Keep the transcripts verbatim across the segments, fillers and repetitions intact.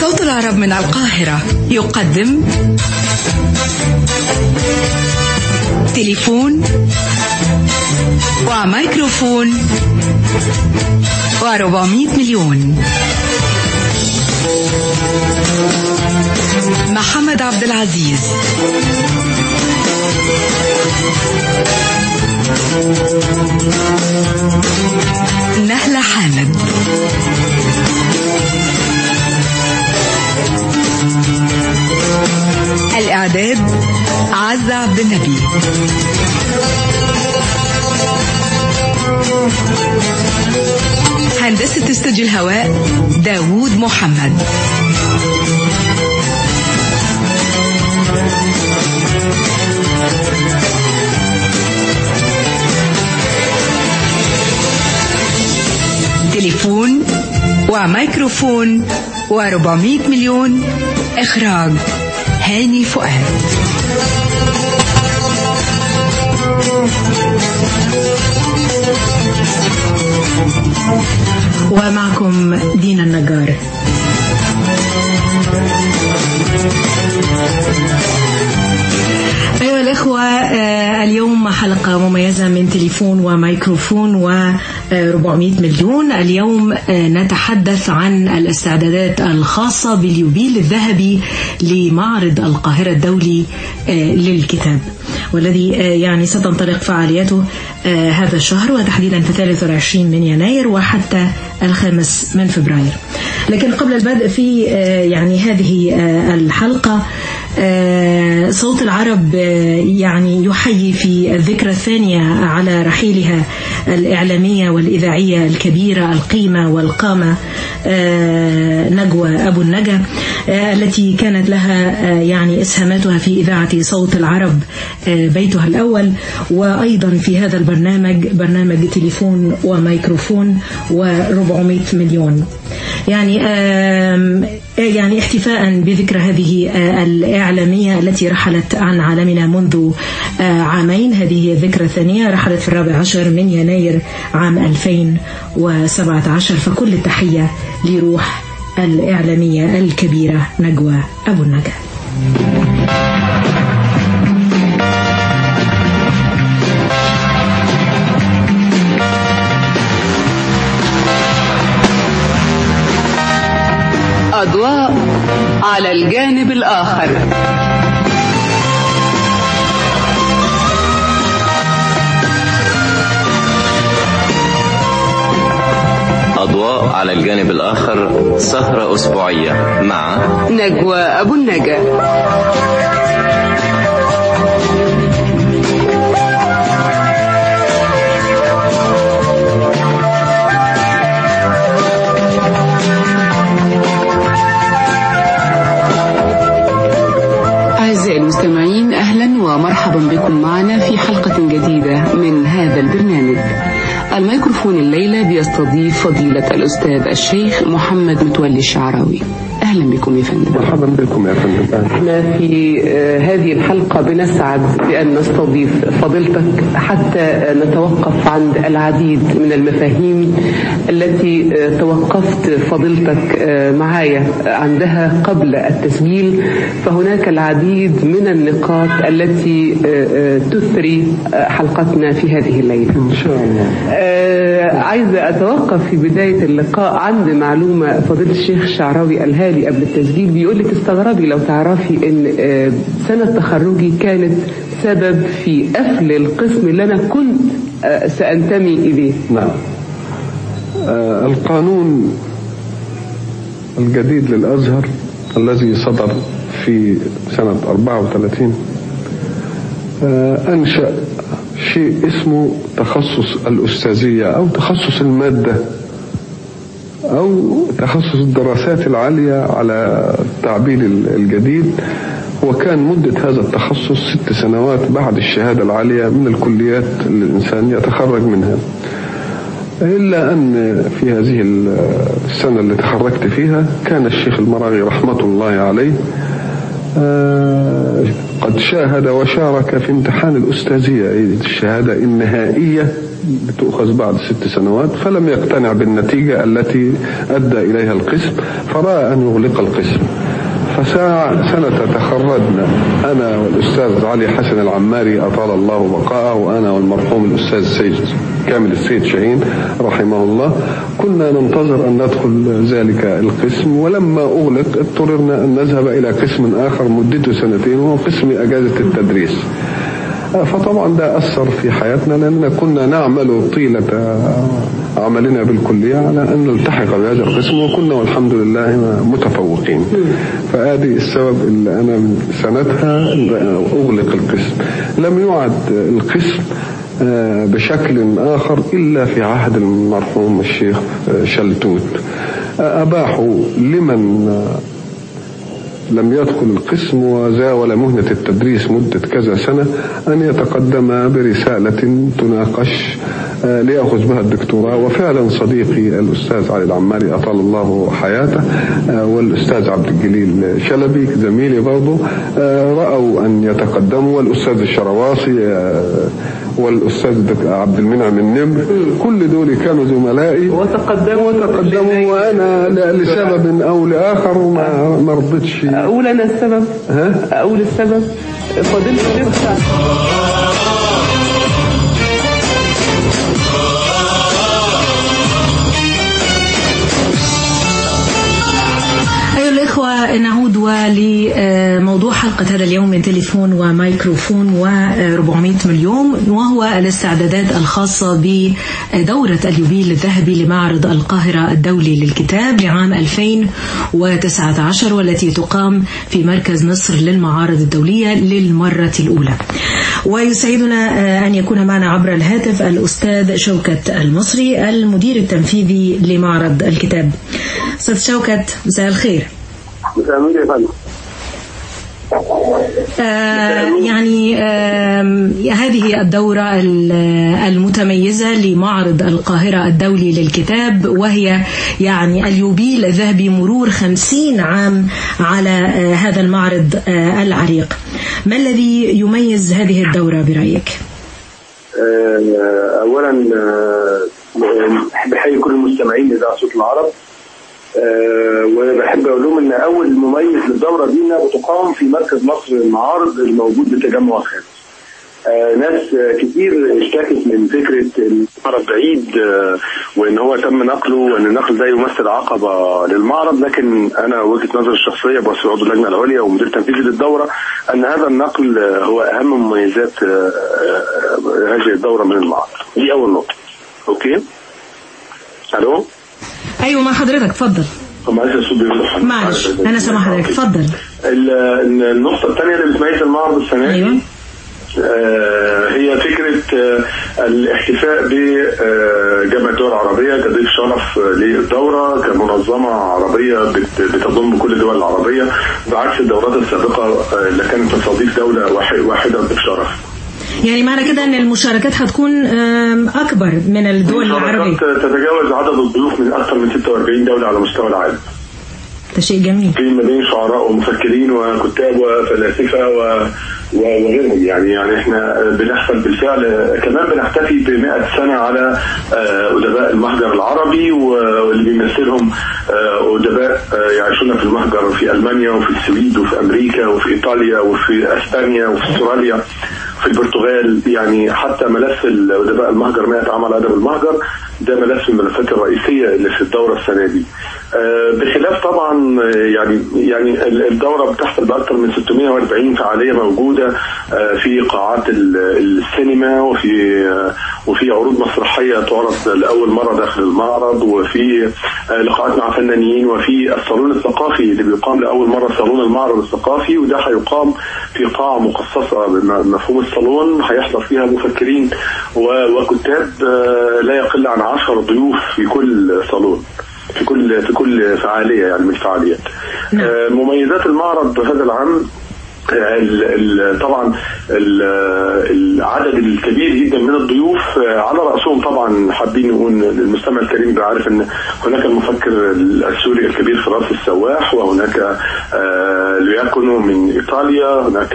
صوت العرب من القاهرة يقدم تليفون وميكروفون وأربعمائة مليون. محمد عبد العزيز. نهلة حامد. الإعداد عزة عبد النبي. هندسة استوديو الهواء داوود محمد. تليفون وميكروفون وأربعمائة مليون. إخراج هاني فؤاد. ومعكم دينا النجار. أيها الأخوة، اليوم حلقة مميزة من تليفون وميكروفون وأربعمائة مليون. اليوم نتحدث عن الاستعدادات الخاصة باليوبيل الذهبي لمعرض القاهرة الدولي للكتاب، والذي يعني ستنطلق فعالياته هذا الشهر، وتحديدا في الثالث والعشرين من يناير وحتى الخامس من فبراير. لكن قبل البدء في يعني هذه الحلقة، صوت العرب يعني يحيي في الذكرى الثانية على رحيلها الإعلامية والإذاعية الكبيرة القيمة والقامة نجوى أبو النجا، التي كانت لها يعني إسهاماتها في إذاعة صوت العرب بيتها الأول، وأيضا في هذا البرنامج برنامج تليفون وميكروفون وأربعمائة مليون. يعني يعني احتفاء بذكرى هذه الإعلامية التي رحلت عن عالمنا منذ عامين. هذه الذكرى الثانية، رحلت في الرابع عشر من يناير عام ألفين وسبعة عشر. فكل التحية لروح الإعلامية الكبيرة نجوى أبو النجا. أضواء على الجانب الآخر. أضواء على الجانب الآخر، سهرة أسبوعية مع نجوى أبو النجا. أعزائي المستمعين، أهلا ومرحبا بكم معنا في حلقة جديدة من هذا البرنامج. الميكروفون الليلة بيستضيف فضيلة الأستاذ الشيخ محمد متولي الشعراوي. أهلا بكم يا فندم. مرحبا بكم يا فندم. احنا في هذه الحلقة بنسعد بأن نستضيف فضيلتك حتى نتوقف عند العديد من المفاهيم التي توقفت فضيلتك معايا عندها قبل التسجيل. فهناك العديد من النقاط التي تثري حلقتنا في هذه الليلة إن شاء الله. عايزة أتوقف في بداية اللقاء عند معلومة فضيلة الشيخ الشعراوي الهالي قبل التسجيل. بيقول لي تستغربي لو تعرفي ان سنة تخرجي كانت سبب في قفل القسم اللي انا كنت سأنتمي اليه. نعم. آه القانون الجديد للأزهر الذي صدر في سنة أربعة وثلاثين آه أنشأ شيء اسمه تخصص الأستاذية أو تخصص المادة أو تخصص الدراسات العالية على التعبير الجديد. وكان مدة هذا التخصص ست سنوات بعد الشهادة العالية من الكليات اللي الإنسان يتخرج منها. إلا أن في هذه السنة اللي تخرجت فيها كان الشيخ المراغي رحمة الله عليه قد شاهد وشارك في امتحان الأستاذية، الشهادة النهائية بتؤخذ بعد ست سنوات، فلم يقتنع بالنتيجة التي أدى إليها القسم، فرأى أن يغلق القسم. فساعة سنة تخرجنا أنا والأستاذ علي حسن العماري أطال الله بقاءه، وأنا والمرحوم الأستاذ السيد كامل السيد شاهين رحمه الله، كنا ننتظر أن ندخل ذلك القسم، ولما أغلق اضطررنا أن نذهب إلى قسم آخر مدته سنتين وهو قسم أجازة التدريس. فطبعا ده أثر في حياتنا، لأننا كنا نعمل طيلة عملنا بالكلية على أن نلتحق بهذا القسم، وكنا والحمد لله متفوقين. فهذه السبب اللي أنا من سنتها أغلق القسم. لم يعد القسم بشكل آخر إلا في عهد المرحوم الشيخ شلتوت. أباحوا لمن لم يدخل القسم وزاول مهنة التدريس مدة كذا سنة أن يتقدم برسالة تناقش ليأخذ بها الدكتوراه. وفعلا صديقي الأستاذ علي العماري أطال الله حياته والأستاذ عبد الجليل شلبي زميلي برضه رأوا أن يتقدموا، والأستاذ الشرواصي والأستاذ عبد المنعم النمر، كل دول كانوا زملائي وتقدموا وتقدموا وأنا لسبب أو لآخر ما ما رضيتش. أقول أنا السبب؟ ها؟ أقول السبب؟ فضلت نفسها. نعود ولموضوع حلقة هذا اليوم من تليفون وميكروفون وأربعمائة مليون، وهو الاستعدادات الخاصة بدورة اليوبيل الذهبي لمعرض القاهرة الدولي للكتاب لعام ألفين وتسعة عشر، والتي تقام في مركز مصر للمعارض الدولية للمرة الأولى. ويسعدنا أن يكون معنا عبر الهاتف الأستاذ شوكت المصري المدير التنفيذي لمعرض الكتاب. أستاذ شوكت، مساء الخير. آه يعني آه هذه الدورة المتميزة لمعرض القاهرة الدولي للكتاب، وهي يعني اليوبيل الذهبي، مرور خمسين عام على آه هذا المعرض آه العريق. ما الذي يميز هذه الدورة برأيك؟ آه أولا بحيي كل المستمعين لإذاعة صوت العرب، أه وبحب اقول لهم ان اول مميز للدوره دي انها بتقام في مركز مصر للمعارض الموجود بالتجمع الخامس. أه ناس كتير اشتكت من فكره المعرض بعيد، أه وان هو تم نقله، وان النقل ده يمثل عقبه للمعرض، لكن انا وجهه نظري الشخصيه بواسطه عضو اللجنه العليا ومدير تنفيذي للدوره ان هذا النقل هو اهم مميزات أه هذه الدوره من المعرض. دي اول نقطه. اوكي؟ الو؟ ايوه مع حضرتك، اتفضل. معلش الصوت بيفتح. معلش انا سامع حضرتك، اتفضل. النقطه الثانيه اللي بتميز المعرض السنه دي أيوة. آه هي فكره آه الاحتفاء بجامعه الدول العربيه كضيف شرف للدوره كمنظمه عربيه بتضم كل الدول العربيه، بعكس الدورات السابقه اللي كانت تستضيف دوله واحده ضيف شرف. يعني معنى كده ان المشاركات هتكون اكبر من الدول العربية، تتجاوز عدد الضيوف من اكثر من ستة وأربعين دولة على مستوى العالم. ده شيء جميل. في ما بين شعراء ومفكرين وكتاب وفلاسفة وغيرهم. يعني يعني احنا بنحتفل بالفعل، كمان بنحتفي بمئة سنة على أدباء المهجر العربي، واللي بيمثلهم أدباء يعيشون في المهجر في ألمانيا وفي السويد وفي أمريكا وفي إيطاليا وفي أسبانيا وفي استراليا في البرتغال. يعني حتى ملف أدباء المهجر مئة عام على أدب المهجر ده ملف من الملفات الرئيسية اللي في الدورة السنة دي. بخلاف طبعا يعني يعني الدورة بتحصل بأكثر من ستمائة وأربعين فعالية موجودة في قاعات السينما، وفي وفي عروض مسرحية تعرض لأول مرة داخل المعرض، وفي لقاءات مع فنانين، وفي الصالون الثقافي اللي بيقام لأول مرة صالون المعرض الثقافي، وده هيقام في قاعة مخصصة بمفهوم الصالون هيحضر فيها مفكرين وكتاب لا يقل عن عشر ضيوف في كل صالون، في كل في كل فعالية يعني من الفعاليات. نعم. مميزات المعرض هذا العام طبعا العدد الكبير جدا من الضيوف، على رأسهم طبعا حابين نقول للمستمع الكريم بيعرف ان هناك المفكر السوري الكبير فراس السواح، وهناك لياكونو من ايطاليا، هناك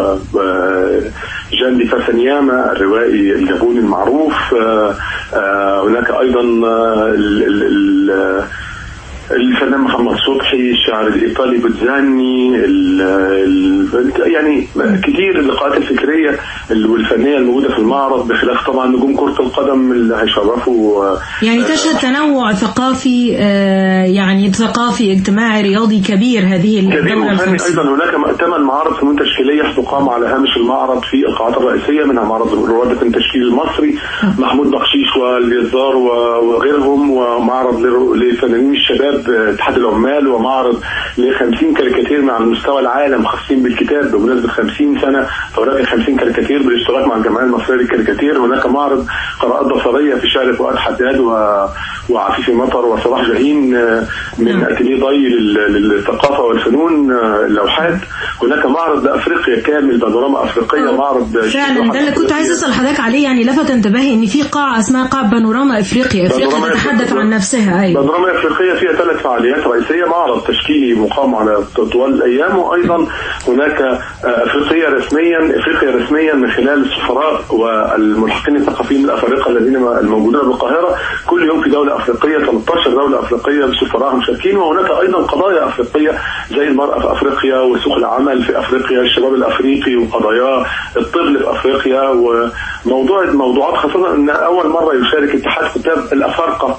جان دي فاسانياما الروائي الياباني المعروف، هناك ايضا الفنان محمد صبحي، الشاعر الإيطالي بوتزاني، يعني كتير اللقاءات الفكرية والفنية الموجودة في المعرض، بخلاف طبعا نجوم كرة القدم اللي هيشرفوا. يعني تشهد تنوع ثقافي، يعني ثقافي اجتماعي رياضي كبير هذه الدولة الخمسين. أيضا هناك ثمان معارض فنون تشكيلية تقام على هامش المعرض في القاعات الرئيسية، منها معرض رواد التشكيل المصري محمود بخشيش واليزار وغيرهم، ومعرض لفنانين الشباب اتحاد العمال، ومعرض ل خمسين كاريكاتير على مستوى العالم خاصين بالكتاب بمناسبة خمسين سنة ثورات خمسين كاريكاتير بالاشتراك مع الجمعية المصرية للكاريكاتير. هناك معرض قراءات بصرية في شارع فؤاد حداد وعفيفي مطر وصلاح جاهين من اتيليه ضي للثقافة والفنون اللوحات. هناك معرض لأفريقيا كامل، بانوراما أفريقية، معرض فعلا ده اللي كنت عايز أسأل حضرتك عليه. يعني لفت انتباهي ان في قاعة اسمها قاعة بانوراما أفريقيا، أفريقيا تتحدث عن نفسها. أيوة. بانوراما أفريقيا فيها ثلاث فعاليات رئيسية، معرض تشكيلي مقام على طوال الأيام، وأيضا هناك أفريقيا رسميا أفريقيا رسميا من خلال السفراء والملحقين الثقافيين الأفارقة الذين الموجودين بالقاهرة. كل يوم في دولة أفريقية، ثلاثة عشر دولة أفريقية بسفراء مشاركين. وهناك أيضا قضايا أفريقية زي المرأة في أفريقيا وسوق العمل في أفريقيا، الشباب الأفريقي وقضايا الطفل في أفريقيا، وموضوع موضوعات خاصة أن أول مرة يشارك اتحاد كتاب الأفارقة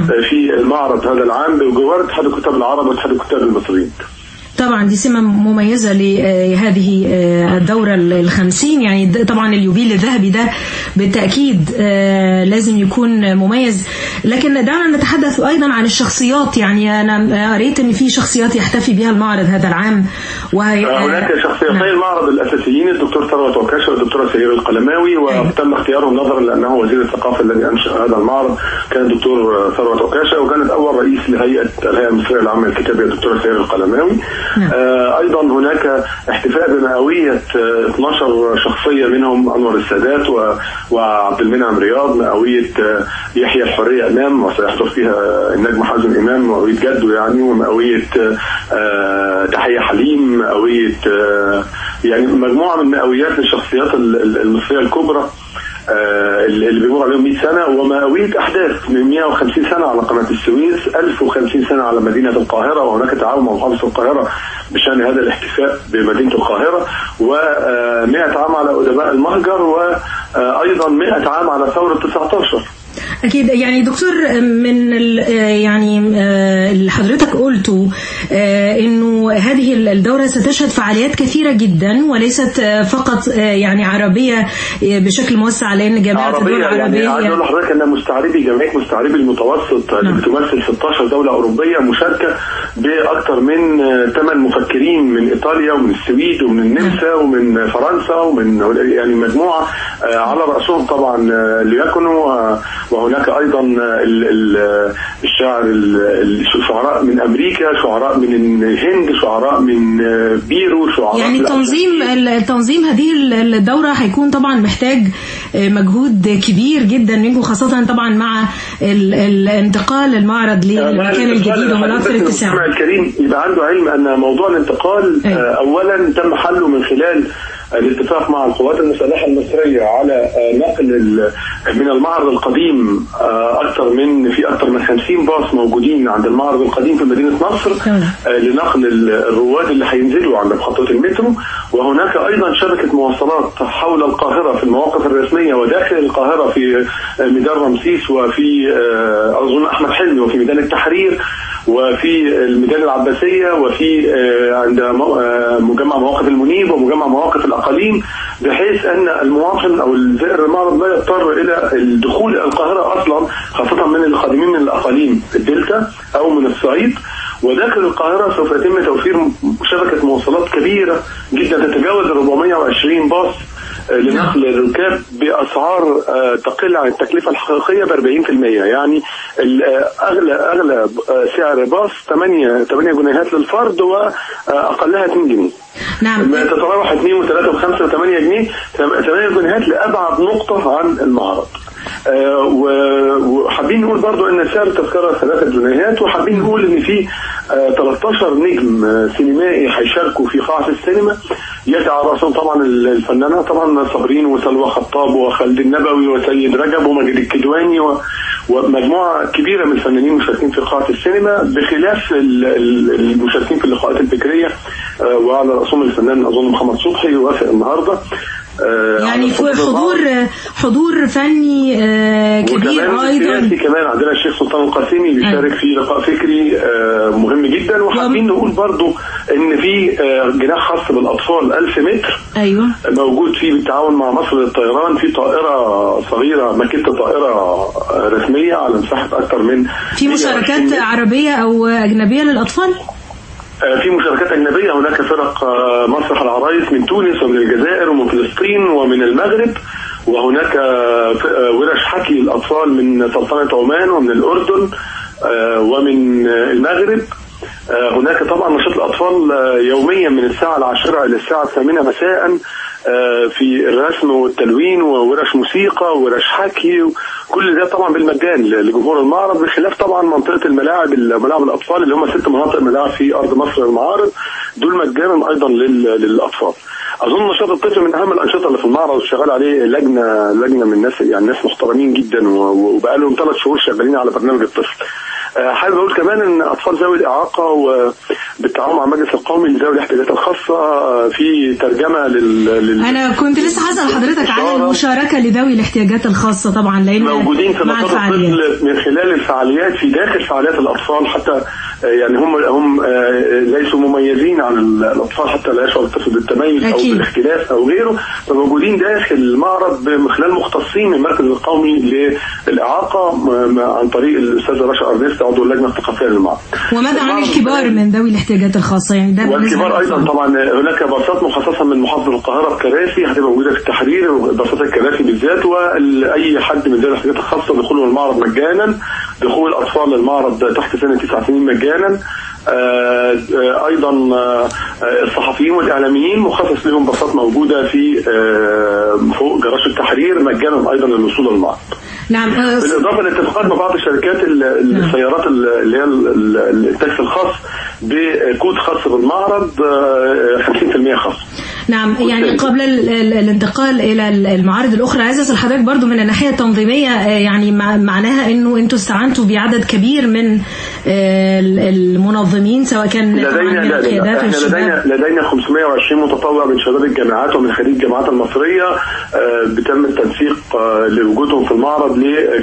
في المعرض هذا العام بجوار اتحاد الكتاب العرب واتحاد الكتاب المصريين. طبعا دي سمة مميزة لهذه الدورة الخمسين. يعني طبعا اليوبيل الذهبي ده بالتأكيد لازم يكون مميز. لكن دعنا نتحدث أيضا عن الشخصيات. يعني أنا قريت أن في شخصيات يحتفي بها المعرض هذا العام، وهي هناك شخصيتين المعرض الأساسيين، الدكتور ثروت عكاشة والدكتورة سهير القلماوي، وتم اختيارهم نظرا لأنه وزير الثقافة الذي أنشأ هذا المعرض كان الدكتور ثروت عكاشة، وكانت أول رئيس لهيئة الهيئة المصرية العامة للكتاب الدكتورة سهير القلماوي. آه أيضا هناك احتفاء بمئوية آه اثنتي عشرة شخصية، منهم أنور السادات وعبد المنعم رياض، مئوية آه يحيى الحرية إمام وسيحضر فيها النجم حازم إمام مئوية جده يعني، ومئوية آه تحية حليم، مئوية آه يعني مجموعة من مئويات للشخصيات المصرية الكبرى اللي بيمر عليهم مئة سنة، ومئوية أحداث من مئة وخمسين سنة على قناة السويس، ألف وخمسين سنة على مدينة القاهرة، وهناك تعاون مع محافظة القاهرة بشأن هذا الاحتفاء بمدينة القاهرة، ومئة عام على أدباء المهجر، وأيضا مئة عام على ثورة تسعة عشر. أكيد. يعني دكتور، من يعني اللي حضرتك قلته إنه هذه الدورة ستشهد فعاليات كثيرة جدا، وليست فقط يعني عربية بشكل موسع، لأن جامعة الدول العربية يعني عايز أقول لحضرتك أن مستعربي جمعية مستعربي المتوسط اللي بتمثل ستة عشر دولة أوروبية مشاركة بأكثر من ثمان مفكرين من إيطاليا ومن السويد ومن النمسا ومن فرنسا ومن يعني مجموعة على رأسهم طبعا لياكونو، وهناك أيضا الشاعر الشعراء من أمريكا، شعراء من الهند، شعراء من بيرو، شعراء يعني تنظيم التنظيم هذه الدورة هيكون طبعا محتاج مجهود كبير جدا منكم، خاصة طبعا مع الانتقال المعرض للمكان الجديد ومناطق الاتساع. الكريم يبقى عنده علم أن موضوع الانتقال أي. أولا تم حله من خلال الاتفاق مع القوات المسلحة المصرية على نقل من المعرض القديم أكثر من في أكثر من خمسين باص موجودين عند المعرض القديم في مدينة نصر لنقل الرواد اللي هينزلوا عند محطة المترو. وهناك أيضا شبكة مواصلات حول القاهرة في المواقف الرسمية وداخل القاهرة في ميدان رمسيس وفي أظن أحمد حلمي وفي ميدان التحرير وفي الميدان العباسية وفي عند مجمع مواقف المنيب ومجمع مواقف الأقاليم، بحيث أن المواطن أو الزائر المعرض لا يضطر إلى الدخول إلى القاهرة أصلا، خاصة من القادمين من الأقاليم الدلتا أو من الصعيد. وداخل القاهرة سوف يتم توفير شبكة مواصلات كبيرة جدا تتجاوز أربعمائة وعشرين باص لنقل الركاب بأسعار تقل عن التكلفة الحقيقية ب أربعين بالمئة. يعني أغلى أغلى سعر باص ثمانية جنيهات للفرد وأقلها اثنين جنيه. نعم. تتراوح اثنين وثلاثة وخمسة وثمانية جنيه، ثمانية جنيهات لأبعد نقطة عن المعرض. آه وحابين نقول برضو ان سعر التذكرة ثلاثة جنيهات، وحابين نقول ان في آه ثلاثة عشر نجم سينمائي هيشاركوا في قاعة السينما، يسعى رأسهم طبعا الفنانة طبعا صابرين وسلوى خطاب وخالد النبوي وسيد رجب ومجد الكدواني ومجموعة كبيرة من الفنانين مشاركين في قاعة السينما، بخلاف المشاركين في اللقاءات الفكرية آه وعلى رأسهم الفنان أظن محمد صبحي يوافق النهاردة. يعني حضور حضور فني كبير ايضا. كمان عندنا الشيخ سلطان القاسمي بيشارك في لقاء فكري مهم جدا. وحابين نقول برضو ان في جناح خاص بالاطفال ألف متر ايوه موجود فيه بالتعاون مع مصر للطيران، في طائره صغيره ماكيت طائره رسميه على مساحه اكثر من في مشاركات عربيه او اجنبيه للاطفال. في مشاركات أجنبية، هناك فرق مسرح العرايس من تونس ومن الجزائر ومن فلسطين ومن المغرب، وهناك ورش حكي للأطفال من سلطنة عمان ومن الأردن ومن المغرب. هناك طبعا نشاط الأطفال يوميا من الساعة العاشرة إلى الساعة الثامنة مساء في الرسم والتلوين وورش موسيقى وورش حكي، كل ده طبعا بالمجان لجمهور المعرض، بخلاف طبعا منطقة الملاعب ملاعب الأطفال اللي هم ست مناطق ملاعب في أرض مصر المعارض، دول مجانا أيضا للأطفال. أظن نشاط الطفل من أهم الأنشطة اللي في المعرض، شغال عليه لجنة لجنة من الناس، يعني ناس محترمين جدا وبقالهم ثلاث شهور شغالين على برنامج الطفل. حابب اقول كمان ان اطفال ذوي الاعاقه وبالتعاون مع المجلس القومي لذوي الاحتياجات الخاصه في ترجمه لل, لل... انا كنت لسه هسال حضرتك على المشاركه لذوي الاحتياجات الخاصه، طبعا لان موجودين في نشاط الطفل من خلال الفعاليات في داخل فعاليات الاطفال، حتى يعني هم هم ليسوا مميزين عن الاطفال حتى لا يشعر الطفل بالتميز او بالاختلاف او غيره، فموجودين داخل المعرض من خلال مختصين من المركز القومي للاعاقه عن طريق الاستاذ رشا ارنست عضو اللجنه الثقافيه للمعرض. وماذا عن الكبار من ذوي الاحتياجات الخاصه؟ يعني ده والكبار ايضا طبعا هناك باصات مخصصه من محافظه القاهره بكراسي هتبقى موجوده في التحرير، باصات الكراسي بالذات، واي حد من ذوي الاحتياجات الخاصه دخوله المعرض مجانا، دخول الاطفال للمعرض تحت سن تسع سنين مجانا. آه آه ايضا آه الصحفيين والاعلاميين مخصص لهم باصات موجوده في آه فوق جراج التحرير مجانا ايضا للوصول للمعرض. نعم. بالاضافه لاتفاقات مع بعض الشركات السيارات اللي هي التاكسي الخاص بكود خاص بالمعرض خمسين بالمئة خاص. نعم. يعني قبل الانتقال الى المعارض الاخرى، عايز اسال حضرتك برضو من الناحيه التنظيميه، يعني معناها انه انتوا استعنتوا بعدد كبير من المنظمين سواء كان لدينا لدينا لدينا, لدينا خمسمائة وعشرين متطوع من شباب الجامعات ومن خريج الجامعات المصريه، بتم التنسيق لوجودهم في المعرض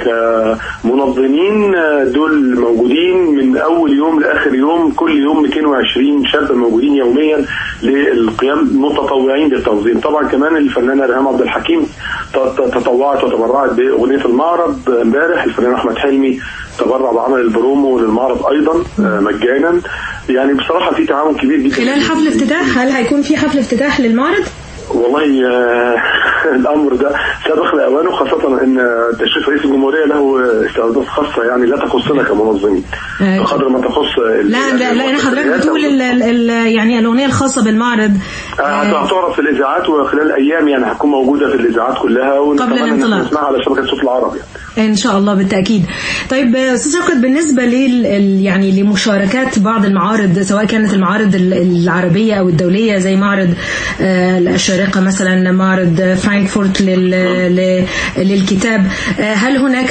كمنظمين. دول موجودين من اول يوم لاخر يوم، كل يوم مئتين وعشرين شاب موجودين يوميا للقيام متطوعين بالتنظيم. طبعا كمان الفنانه ريهام عبد الحكيم تطوعت وتبرعت باغنيه المعرض امبارح، الفنان احمد حلمي تبرع بعمل البرومو للمعرض ايضا مجانا. يعني بصراحه في تعاون كبير جدا خلال حفل افتتاح. هل هيكون في حفل افتتاح للمعرض؟ والله آه الامر ده سابق لاوانه، خاصه ان تشريف رئيس الجمهوريه له استعدادات خاصه يعني لا تخصنا كمنظمين آه بقدر ما تخص. لا لا لا انا حضرتك بتقول ال ال يعني الاغنيه الخاصه بالمعرض هتعرض في الاذاعات وخلال ايام يعني هتكون موجوده في الاذاعات كلها قبل الانطلاق، نسمعها على شبكه صوت العرب يعني. ان شاء الله بالتاكيد. طيب استاذ شوكت، بالنسبه لل يعني لمشاركات بعض المعارض سواء كانت المعارض العربيه او الدوليه زي معرض الشارقه مثلا، معرض فرانكفورت للكتاب، هل هناك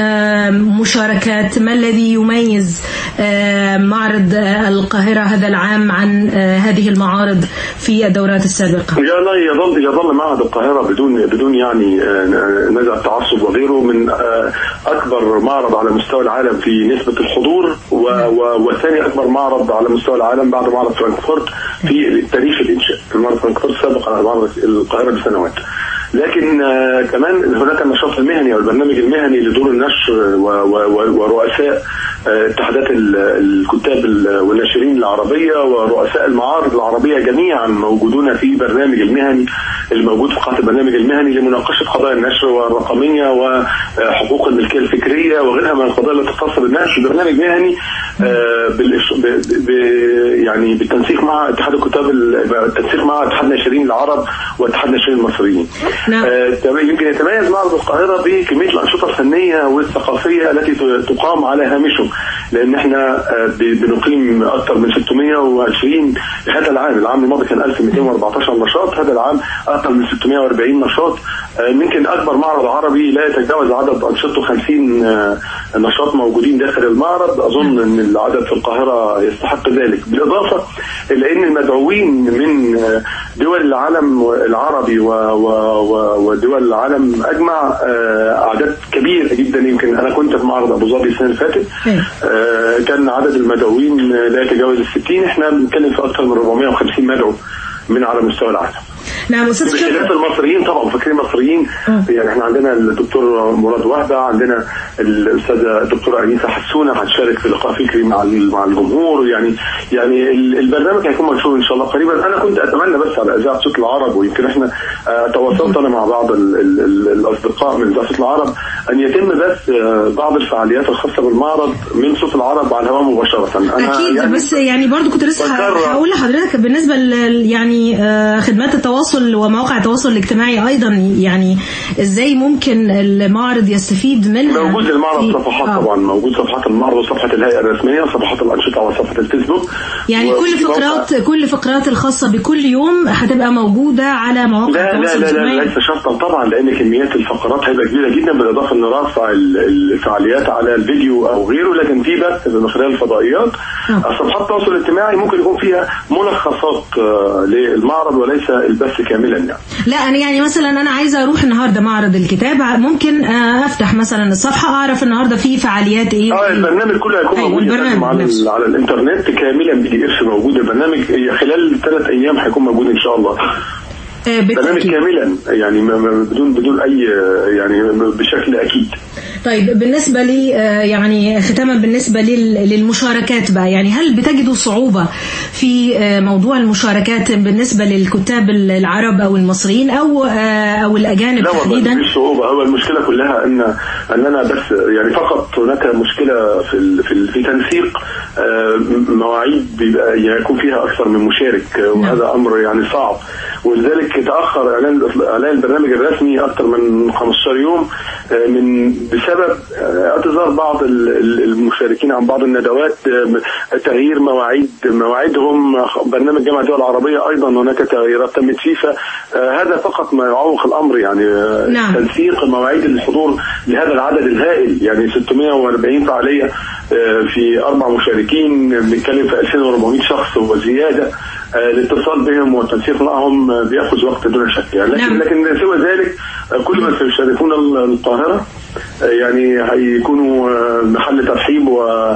مشاركات؟ ما الذي يميز معرض القاهره هذا العام عن هذه المعارض في الدورات السابقه؟ لا يظل يظل معهد القاهره بدون بدون يعني نزع التعصب وغيره من أكبر معرض على مستوى العالم في نسبة الحضور، وثاني أكبر معرض على مستوى العالم بعد معرض فرانكفورت في تاريخ الإنشاء. معرض فرانكفورت سابق على معرض القاهرة بسنوات، لكن كمان هناك النشاط المهني والبرنامج المهني لدور النشر ورؤساء اتحادات الكتاب والناشرين العربية ورؤساء المعارض العربية جميعا موجودون في برنامج المهني اللي موجود في قاعة البرنامج المهني لمناقشة قضايا النشر والرقمية وحقوق الملكية الفكرية وغيرها من القضايا التي تختص بالنشر. برنامج مهني يعني بالتنسيق مع اتحاد الكتاب، التنسيق مع اتحاد الناشرين العرب واتحاد الناشرين المصريين. نعم. يمكن يتميز معرض القاهرة بكمية الأنشطة الفنية والثقافية التي تقام على هامشه، لأن احنا بنقيم أكثر من ستمائة وعشرين هذا العام. العام الماضي كان ألف ومئتين وأربعة عشر نشاط، هذا العام أكثر من ستمائة وأربعين نشاط. يمكن أكبر معرض عربي لا يتجاوز عدد أنشطته خمسين نشاط موجودين داخل المعرض. أظن أن العدد في القاهرة يستحق ذلك، بالإضافة إلى أن المدعوين من دول العالم العربي ودول العالم أجمع أعداد كبيرة جدا. يمكن أنا كنت في معرض أبو ظبي السنة اللي فاتت، كان عدد المدعوين لا يتجاوز الستين. احنا بنتكلم في أكثر من أربعمائة وخمسين مدعو من على مستوى العالم. نعم أستاذ شكرا. بخلاف المصريين طبعا، فاكرين المصريين يعني احنا عندنا الدكتور مراد وهبة، عندنا الأستاذة الدكتورة أنيسة حسونة هتشارك في لقاء فكري مع مع الجمهور. يعني يعني البرنامج هيكون منشور إن شاء الله قريبا. أنا كنت أتمنى بس على إذاعة صوت العرب، ويمكن احنا تواصلت أنا مع بعض ال ال ال الأصدقاء من إذاعة صوت العرب أن يتم بس بعض الفعاليات الخاصة بالمعرض من صوت العرب على الهواء مباشرة. أنا أكيد يعني بس يعني برضو كنت لسه هقول لحضرتك بالنسبة يعني خدمات التواصل ومواقع التواصل الاجتماعي أيضا، يعني إزاي ممكن المعرض يستفيد منها؟ موجود المعرض صفحات آه. طبعا موجود صفحات المعرض وصفحة الهيئة الرسمية وصفحات الأنشطة وصفحة الفيسبوك. يعني كل فقرات كل فقرات الخاصة بكل يوم هتبقى موجودة على مواقع التواصل الاجتماعي. لا لا لا ليس شرطا طبعا، لأن كميات الفقرات هيبقى كبيرة جدا، بالإضافة إن رفع الفعاليات على الفيديو أو غيره، لكن في بث من خلال الفضائيات. آه. صفحات التواصل الاجتماعي ممكن يكون فيها ملخصات للمعرض وليس البث كاملا يعني. لا أنا يعني مثلا أنا عايزة أروح النهاردة معرض الكتاب، ممكن أفتح مثلا الصفحة أعرف النهاردة في فعاليات إيه. اه البرنامج كله هيكون أيوة موجود على, على الإنترنت كاملا، بي دي إف موجود. البرنامج خلال ثلاث أيام هيكون موجود إن شاء الله. برنامج كاملا يعني بدون بدون أي يعني بشكل أكيد. طيب بالنسبة لي يعني ختاما بالنسبة للمشاركات بقى، يعني هل بتجدوا صعوبة في موضوع المشاركات بالنسبة للكتاب العرب أو المصريين أو أو الأجانب تحديدا؟ لا مش صعوبة، هو المشكلة كلها أن أننا بس يعني فقط هناك مشكلة في في في تنسيق مواعيد بيبقى يكون فيها أكثر من مشارك، وهذا أمر يعني صعب، ولذلك تأخر إعلان إعلان البرنامج الرسمي أكثر من خمسة عشر يوم من بسبب اعتذار بعض المشاركين عن بعض الندوات، تغيير مواعيد مواعيدهم. برنامج جامعة الدول العربية أيضا هناك تغييرات تمت فيه، فهذا فقط ما يعوق الأمر يعني. نعم. تنسيق مواعيد الحضور لهذا العدد الهائل، يعني ستمائة وأربعين فعالية في أربع مشاركين، بنتكلم في ألفين وأربعمائة شخص وزيادة. الاتصال بهم والتنسيق معهم بيأخذ وقت دون شك يعني. لكن نعم. لكن سوى ذلك كل من سيشاركون القاهرة يعني هيكونوا محل ترحيب ومن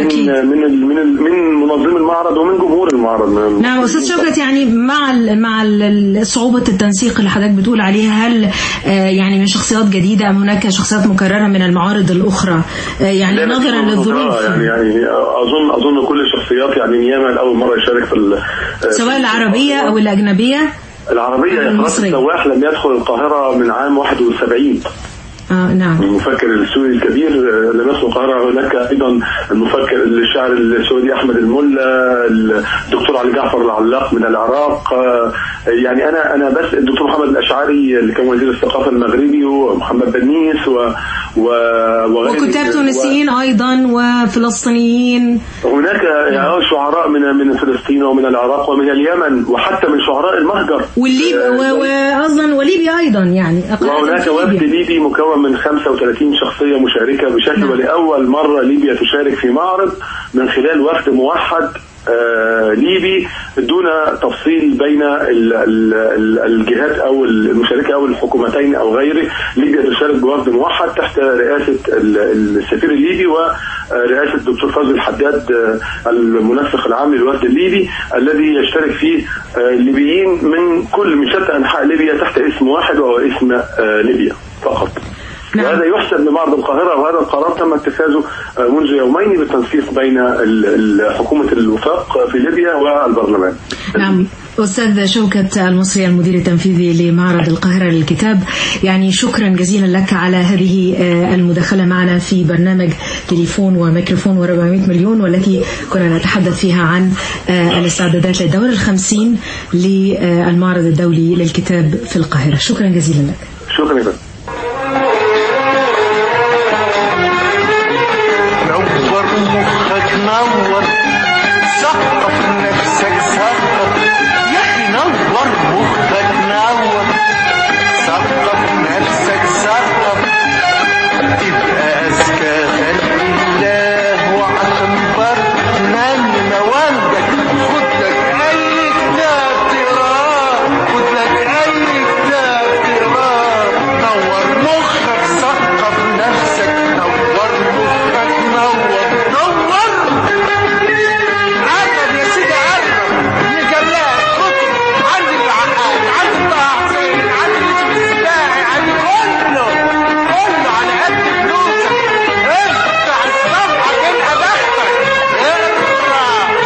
من من من منظم المعرض ومن جمهور المعرض. نعم أستاذ شوكت، يعني مع مع صعوبة التنسيق اللي حضرتك بتقول عليها، هل يعني من شخصيات جديدة أم هناك شخصيات مكررة من المعارض الأخرى يعني نظرا للظروف؟ يعني يعني أظن أظن كل الشخصيات يعني نياما أول مرة يشارك في سواء العربية أو الأجنبية. العربية المصري السواح لم يدخل القاهرة من عام واحد وسبعين. آه نعم. المفكر السوري الكبير لم يدخل القاهرة. هناك أيضا المفكر الشاعر السعودي أحمد الملا، الدكتور علي جعفر العلاق من العراق. يعني أنا أنا بس الدكتور محمد الأشعري اللي كان وزير الثقافة المغربي، ومحمد بنيس و و وكتاب تونسيين أيضا وفلسطينيين. هناك يعني شعراء من من فلسطين ومن العراق ومن اليمن، وحتى من شعراء المهجر والليبيا وأيضا وليبيا أيضا يعني. وهناك وفد ليبي مكون من خمسة وثلاثين شخصية مشاركة بشكل. نعم. ولأول مرة ليبيا تشارك في معرض من خلال وفد موحد آه ليبي دون تفصيل بين ال ال ال الجهات أو المشاركة أو الحكومتين أو غيره. ليبيا تشارك بوفد موحد تحت رئاسة السفير الليبي ورئاسة الدكتور فوزي الحداد المنسق العام للوفد الليبي، الذي يشترك فيه الليبيين من كل من شتى أنحاء ليبيا تحت اسم واحد وهو اسم ليبيا فقط. نعم. وهذا يحسب لمعرض القاهرة، وهذا القرار تم اتخاذه منذ يومين بالتنسيق بين حكومة الوفاق في ليبيا والبرلمان. نعم. أستاذ شوكت المصري المدير التنفيذي لمعرض القاهرة للكتاب، يعني شكرا جزيلا لك على هذه المداخلة معنا في برنامج تليفون وميكروفون وأربعمائة مليون، والتي كنا نتحدث فيها عن الاستعدادات للدورة الخمسين للمعرض الدولي للكتاب في القاهرة. شكرا جزيلا لك. شكرا لك. نور مخك نور، سقف نفسك سقف يا اخي، نور مخك نور، سقف نفسك سقف، تبقى اذكى خلق الله، وعشان برنامج موالدك خد لك اي كتاب تقراه، خد لك اي كتاب تقراه، نور مخك سقف نفسك، نور مخك نور نور. عجب يا سيدي عجب، مجلات كتب، عندي العقاد، عندي التعصيب، عندي السباعي، عندي كله كله على قد فلوسك. افتح الصفحة تلقى بختك، اقرا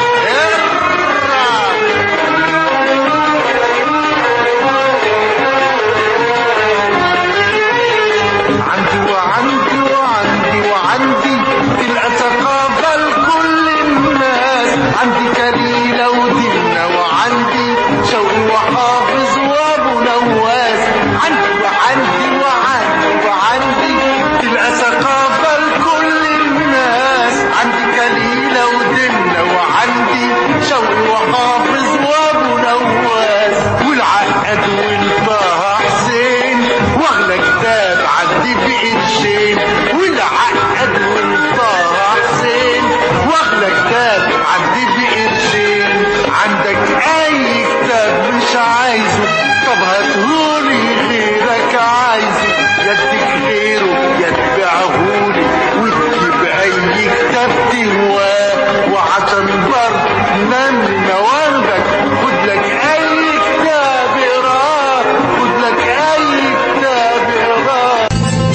اقرا. عندي وعندي وعندي وعندي تلقى ثقافة لكل الناس، عندي كليلة ودينا، وعندي شوقي وحافظ وابو نواس، عندي وعندي وعندي وعندي تلقى ثقافة لكل الناس، عندي كليلة ودينا، وعندي شوقي وحافظ وابو نواس، والعقد والطه حسين، واغلى كتاب عندي بقرشين، والعقد والطه حسين، واغلى كتاب عندي بقرشين. عندك اي كتاب مش عايزه، طب هاتهولي غيرك عايزه، يديك غيره يتبعهولي، وتجيب اي كتاب تهواه، وعشان برنامج مواردك خد لك اي كتاب اقراه، خد لك اي كتاب اقراه.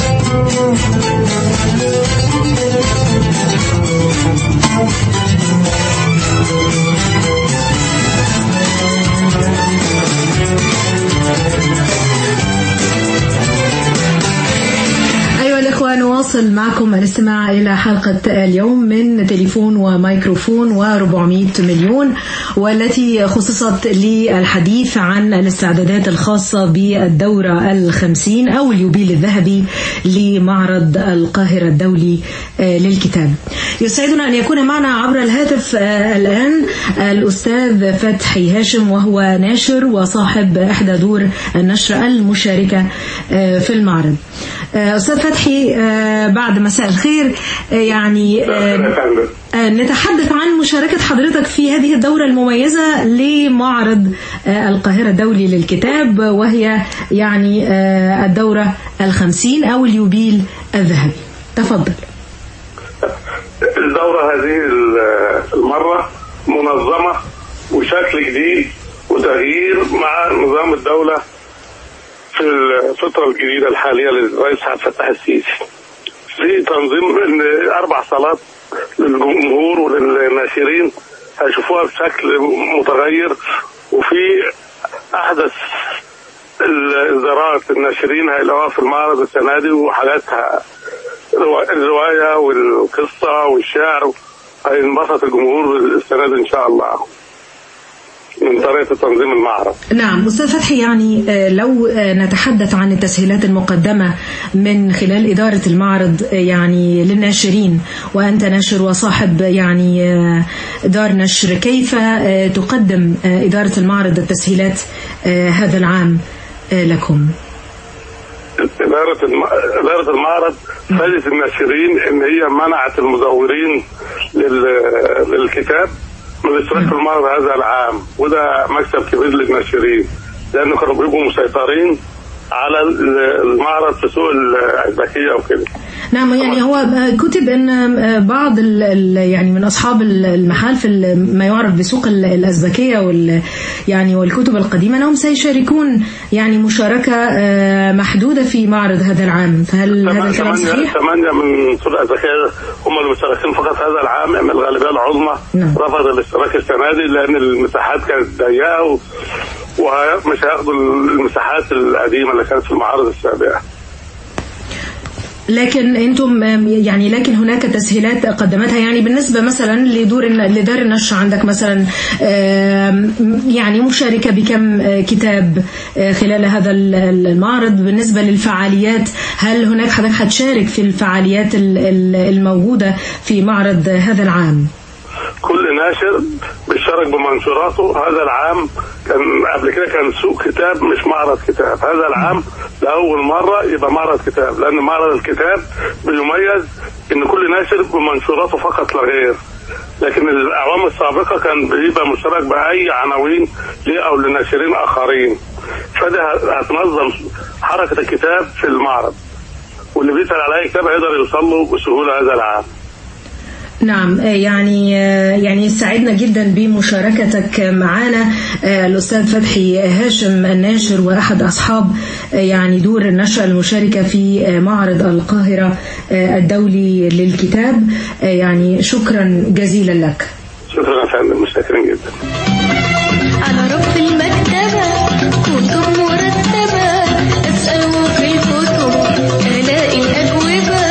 أيها الأخوة، نواصل معكم الاستماع إلى حلقة اليوم من تليفون وميكروفون وأربعمائة مليون، والتي خصصت للحديث عن الاستعدادات الخاصة بالدورة الخمسين أو اليوبيل الذهبي لمعرض القاهرة الدولي للكتاب. يسعدنا أن يكون معنا عبر الهاتف الآن الأستاذ فتحي هاشم، وهو ناشر وصاحب إحدى دور النشر المشاركة في المعرض. أستاذ فتحي، بعد مساء الخير. يعني نتحدث عن مشاركة حضرتك في هذه الدورة المميزة لمعرض القاهرة الدولي للكتاب، وهي يعني الدورة الخمسين أو اليوبيل الذهبي. تفضل. الدورة هذه المرة منظمة وشكل جديد وتغيير مع نظام الدولة في الفترة الجديدة الحالية للرئيس عبد الفتاح السيسي، في تنظيم ان اربع صالات للجمهور وللناشرين هيشوفوها بشكل متغير، وفي احدث الاصدارات الناشرين هيلاقوها في المعرض السنة دي، وحاجاتها الرواية والقصة والشعر هينبسط الجمهور السنة دي ان شاء الله من طريقة تنظيم المعرض. نعم أستاذ فتحي، يعني لو نتحدث عن التسهيلات المقدمة من خلال إدارة المعرض يعني للناشرين، وأنت ناشر وصاحب يعني دار نشر، كيف تقدم إدارة المعرض التسهيلات هذا العام لكم؟ إدارة إدارة المعرض فادت الناشرين إن هي منعت المزورين للكتاب من الاشتراك في المعرض هذا العام، وده مكسب كبير للناشرين، لأنه كانوا بيبقوا مسيطرين على المعرض في سوق الأزبكية وكده. نعم، يعني هو كتب ان بعض ال يعني من اصحاب المحال في ما يعرف بسوق الازبكيه وال يعني والكتب القديمه انهم سيشاركون يعني مشاركه محدوده في معرض هذا العام، فهل هذا الكلام صحيح؟ ثمانية من سوق الازبكيه هم المشاركين فقط هذا العام، من الغالبيه العظمى رفض الاشتراك السنه دي لان المساحات كانت ضيقه ومش هياخدوا المساحات القديمه اللي كانت في المعارض السابقه. لكن انتم يعني لكن هناك تسهيلات قدمتها يعني بالنسبه مثلا لدور لدار النشر عندك مثلا يعني مشاركه بكم كتاب خلال هذا المعرض؟ بالنسبه للفعاليات هل هناك حضرتك هتشارك في الفعاليات الموجوده في معرض هذا العام؟ كل ناشر بيشارك بمنشوراته. هذا العام كان قبل كده كان سوق كتاب مش معرض كتاب، هذا العام لأول مرة يبقى معرض كتاب، لأن معرض الكتاب بيميز إن كل ناشر بمنشوراته فقط لا غير، لكن الأعوام السابقة كان بيبقى مشترك بأي عناوين ليه أو لناشرين آخرين، فده هتنظم حركة الكتاب في المعرض، واللي بيسأل على أي كتاب هيقدر يوصل له بسهولة هذا العام. نعم، يعني يعني سعدنا جدا بمشاركتك معنا الأستاذ فتحي هاشم الناشر وأحد أصحاب يعني دور النشر المشاركة في معرض القاهرة الدولي للكتاب، يعني شكرا جزيلا لك. شكرا فندم، مشكورين جدا. على رف المكتبة كتب مرتبة، أسأل في الكتب ألاقي الأجوبة.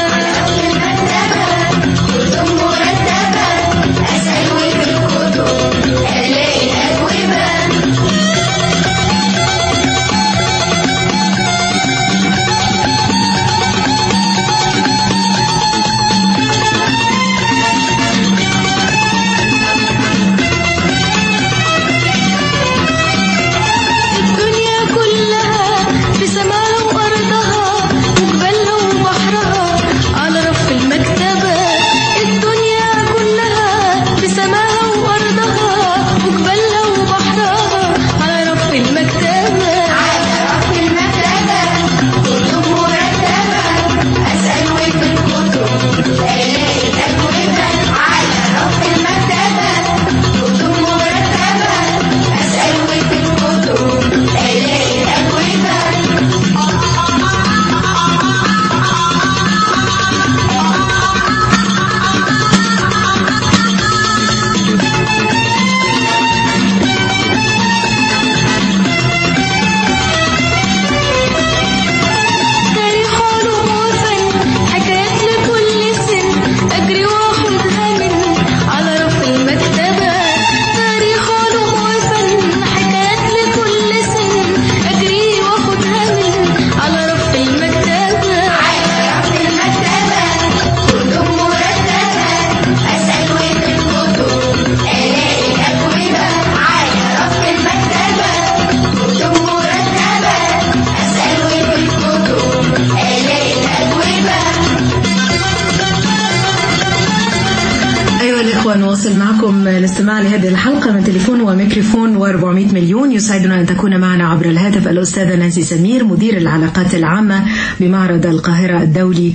نواصل معكم الاستماع لهذه الحلقة من تليفون وميكروفون وأربعمائة مليون. يسعدنا أن تكون معنا عبر الهاتف الأستاذة نانسي سمير مدير العلاقات العامة بمعرض القاهرة الدولي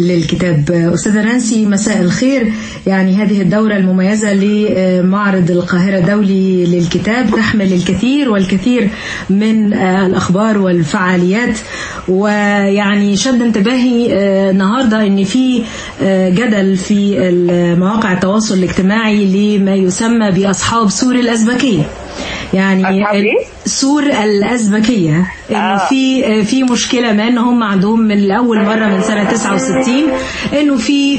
للكتاب. أستاذة نانسي مساء الخير. يعني هذه الدورة المميزة لمعرض القاهرة الدولي للكتاب تحمل الكثير والكثير من الأخبار والفعاليات، ويعني شد انتباهي النهاردة أن في جدل في مواقع التواصل الاجتماعي لما يسمى بأصحاب سور الأزبكية. يعني سور الأزبكية إنه في في مشكلة ما إن هم عندهم من أول مرة من سنة تسعة وستين إنه في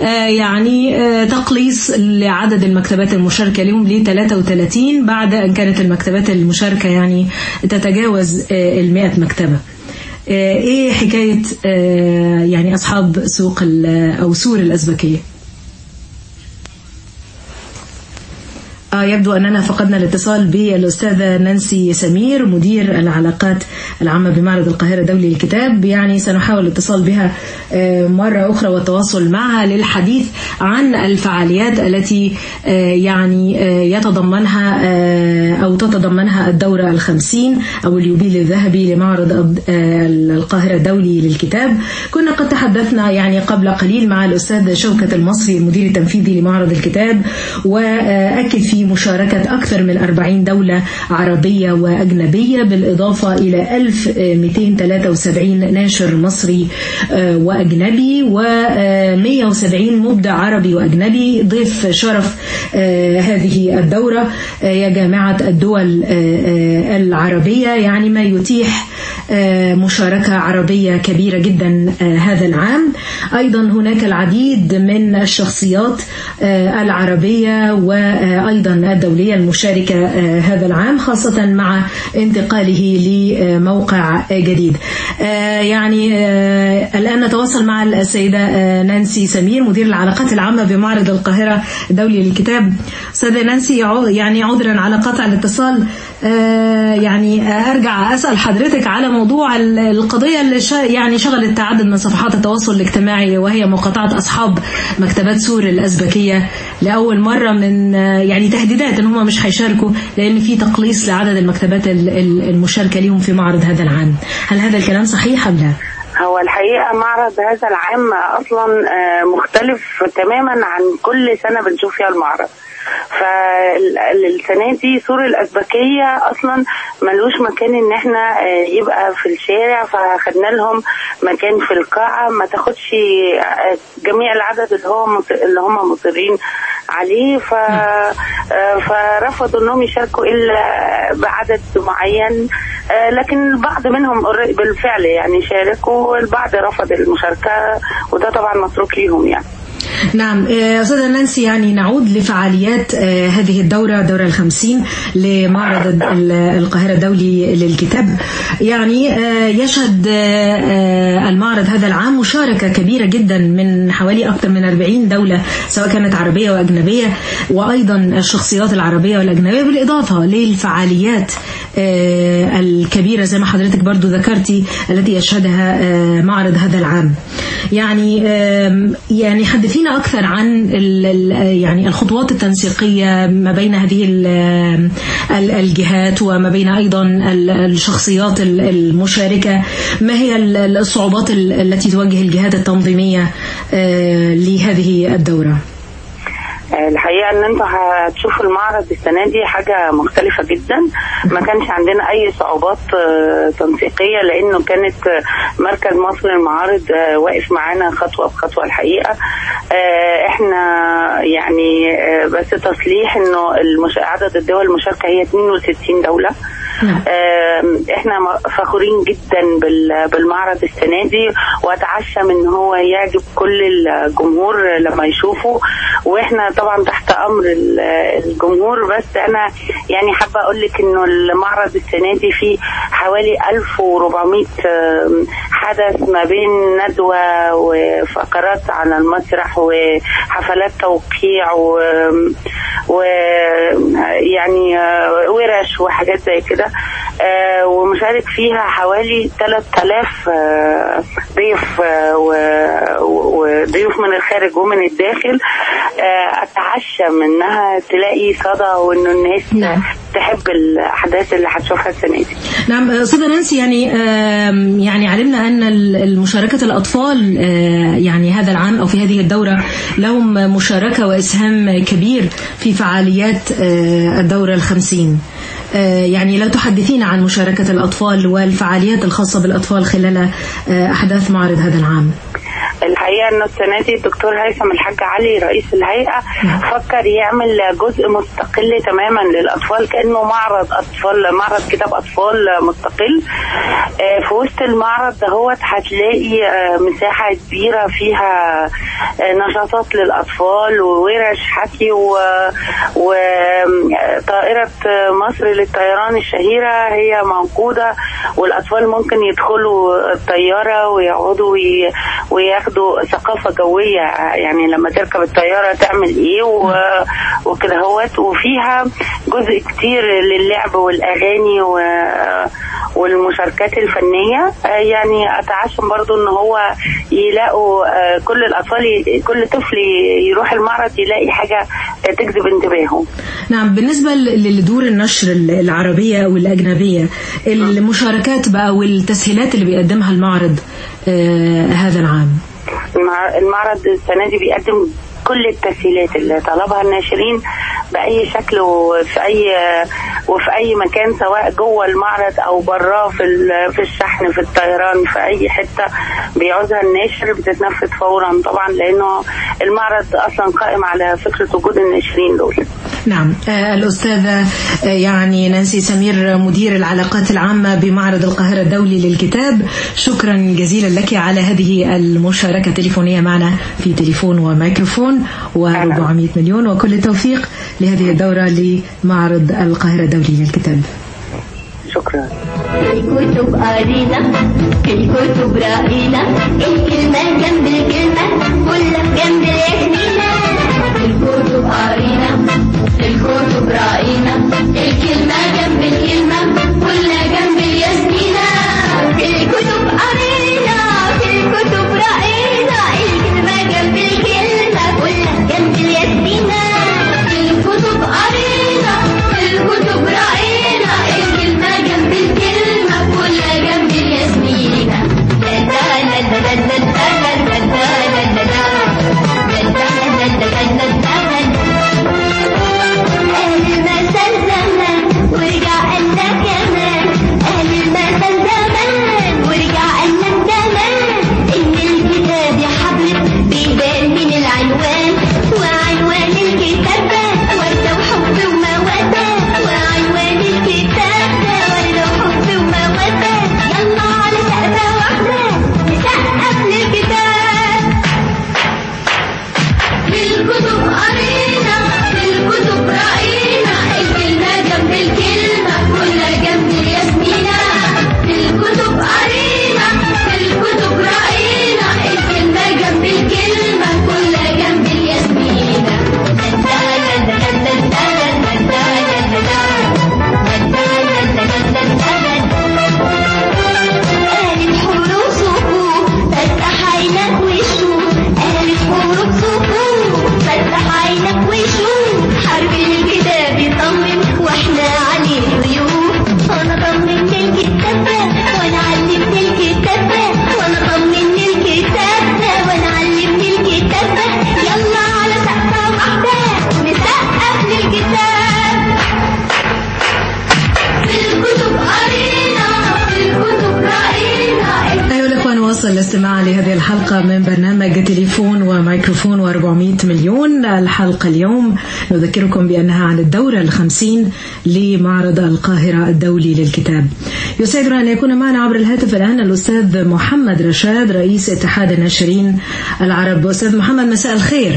يعني تقليص لعدد المكتبات المشاركة لهم ل ثلاثة وثلاثين بعد أن كانت المكتبات المشاركة يعني تتجاوز المئة مكتبة. إيه حكاية يعني أصحاب سوق أو سور الأزبكية؟ آه يبدو أننا فقدنا الاتصال بالأستاذة نانسي سمير مدير العلاقات العامة بمعرض القاهرة الدولي للكتاب. يعني سنحاول الاتصال بها مرة أخرى والتواصل معها للحديث عن الفعاليات التي يعني يتضمنها أو تتضمنها الدورة الخمسين أو اليوبيل الذهبي لمعرض القاهرة الدولي للكتاب. كنا قد تحدثنا يعني قبل قليل مع الأستاذ شوكة المصري المدير التنفيذي لمعرض الكتاب، وأكد في مشاركة أكثر من أربعين دولة عربية وأجنبية بالإضافة إلى ألف ومئتين وثلاثة وسبعين ناشر مصري وأجنبي ومئة وسبعين مبدع عربي وأجنبي. ضيف شرف هذه الدورة يا جامعة الدول العربية، يعني ما يتيح مشاركة عربية كبيرة جدا هذا العام. أيضا هناك العديد من الشخصيات العربية وأيضا الدولية المشاركة هذا العام، خاصة مع انتقاله لموقع جديد. يعني الآن نتواصل مع السيدة نانسي سمير مدير العلاقات العامة بمعرض القاهرة الدولي للكتاب. سيدة نانسي، يعني عذرا على قطع الاتصال، يعني أرجع أسأل حضرتك على موضوع القضية اللي يعني شغلت عدد من صفحات التواصل الاجتماعي، وهي مقاطعة أصحاب مكتبات سور الأزبكية لأول مرة من يعني تهديدات إن هم مش هيشاركوا لأن في تقليص لعدد المكتبات المشاركة لهم في معرض هذا العام. هل هذا الكلام صحيح أم لا؟ هو الحقيقة معرض هذا العام أصلا مختلف تماما عن كل سنة بنشوف فيها المعرض. فالسنة دي سور الأزبكية أصلا ملوش مكان إن احنا يبقى في الشارع، فخدنا لهم مكان في القاعة ما تاخدش جميع العدد اللي هو اللي هم مصرين عليه. ف فرفضوا انهم يشاركوا الا بعدد معين، لكن البعض منهم بالفعل يعني شاركوا والبعض رفض المشاركة، وده طبعا متروك ليهم يعني. نعم أستاذة نانسي، يعني نعود لفعاليات هذه الدورة الدورة الخمسين لمعرض القاهرة الدولي للكتاب. يعني يشهد المعرض هذا العام مشاركة كبيرة جدا من حوالي أكثر من أربعين دولة سواء كانت عربية وأجنبية، وأيضا الشخصيات العربية والأجنبية، بالإضافة للفعاليات الكبيرة زي ما حضرتك برضو ذكرتي التي يشهدها معرض هذا العام. يعني يعني حدثينا أكثر عن يعني الخطوات التنسيقية ما بين هذه الجهات وما بين أيضا الشخصيات المشاركة. ما هي الصعوبات التي تواجه الجهات التنظيمية لهذه الدورة؟ الحقيقة ان انتوا هتشوفوا المعرض السنة دي حاجة مختلفة جدا. ما كانش عندنا اي صعوبات تنسيقية لانه كانت مركز مصر للمعارض واقف معانا خطوة بخطوة. الحقيقة احنا يعني بس تصليح انه عدد الدول المشاركة هي اثنين وستين دولة. احنا فخورين جدا بالمعرض السنة دي، واتعشى من هو يعجب كل الجمهور لما يشوفوا، واحنا طبعا تحت امر الجمهور. بس انا يعني حابة اقول لك انه المعرض السنة دي فيه حوالي ألف وأربعمائة حدث ما بين ندوة وفقرات على المسرح وحفلات توقيع و ويعني ورش وحاجات زي كده، ومشارك فيها حوالي ثلاثة آلاف ضيف وضيوف من الخارج ومن الداخل. اتعشى منها تلاقي صدى وانه الناس نعم. تحب الاحداث اللي هتشوفها السنه دي. نعم استاذه نانسي، يعني يعني علمنا ان المشاركه الاطفال يعني هذا العام او في هذه الدوره لهم مشاركه واسهام كبير في فعاليات الدوره الخمسين. يعني لو تحدثينا عن مشاركه الاطفال والفعاليات الخاصه بالاطفال خلال احداث معرض هذا العام. الحقيقة انه السنة دي الدكتور هيثم الحاج علي رئيس الهيئة فكر يعمل جزء مستقل تماما للأطفال، كأنه معرض أطفال، معرض كتاب أطفال مستقل. في وسط المعرض دهوت هتلاقي مساحة كبيرة فيها نشاطات للأطفال وورش حكي وطائرة مصر للطيران الشهيرة هي موجودة، والأطفال ممكن يدخلوا الطيارة ويقعدوا وياخدوا برضو ثقافة جوية، يعني لما تركب الطيارة تعمل ايه وكده هوت، وفيها جزء كتير للعب والأغاني والمشاركات الفنية. يعني أتعشم برضو ان هو يلاقوا كل الأطفال، كل طفل يروح المعرض يلاقي حاجة تجذب انتباهه. نعم. بالنسبة لدور النشر العربية أو الأجنبية، المشاركات بقى والتسهيلات اللي بيقدمها المعرض آه هذا العام. المعرض السنة دي بيقدم كل التسهيلات اللي طلبها الناشرين بأي شكل وفي أي وفي أي مكان، سواء جوه المعرض أو براه في في الشحن، في الطيران، في أي حتة بيعوزها الناشر بتتنفذ فورا طبعا، لأنه المعرض أصلا قائم على فكرة وجود الناشرين دول. نعم. آه الأستاذة آه يعني نانسي سمير، مدير العلاقات العامة بمعرض القاهرة الدولي للكتاب، شكرا جزيلا لك على هذه المشاركة التليفونية معنا في تليفون وميكروفون وأربعمائة مليون، وكل التوفيق لهذه الدورة لمعرض القاهرة الدولي للكتاب. شكرا. الكتب قرينا، الكتب رأينا، الكلمة جنب الكلمة كلها جنب الياسمينة. الكتب قرينا، الكتب رأينا، الكلمة جنب الكلمة كلها جنب الياسمينة. الكتب قرينا، الكتب رأينا، الكلمة جنب الكلمة كلها جنب الياسمينة. الكتب قرينا، الكتب رأينا، الكلمة جنب الكلمة كلها جنب الياسمينة. الاستماع لهذه الحلقة من برنامج تليفون وميكروفون وأربعمائة مليون. الحلقة اليوم نذكركم بأنها عن الدورة الخمسين لمعرض القاهرة الدولي للكتاب. يسعدنا أن يكون معنا عبر الهاتف الآن الأستاذ محمد رشاد، رئيس اتحاد الناشرين العرب. أستاذ محمد، مساء الخير.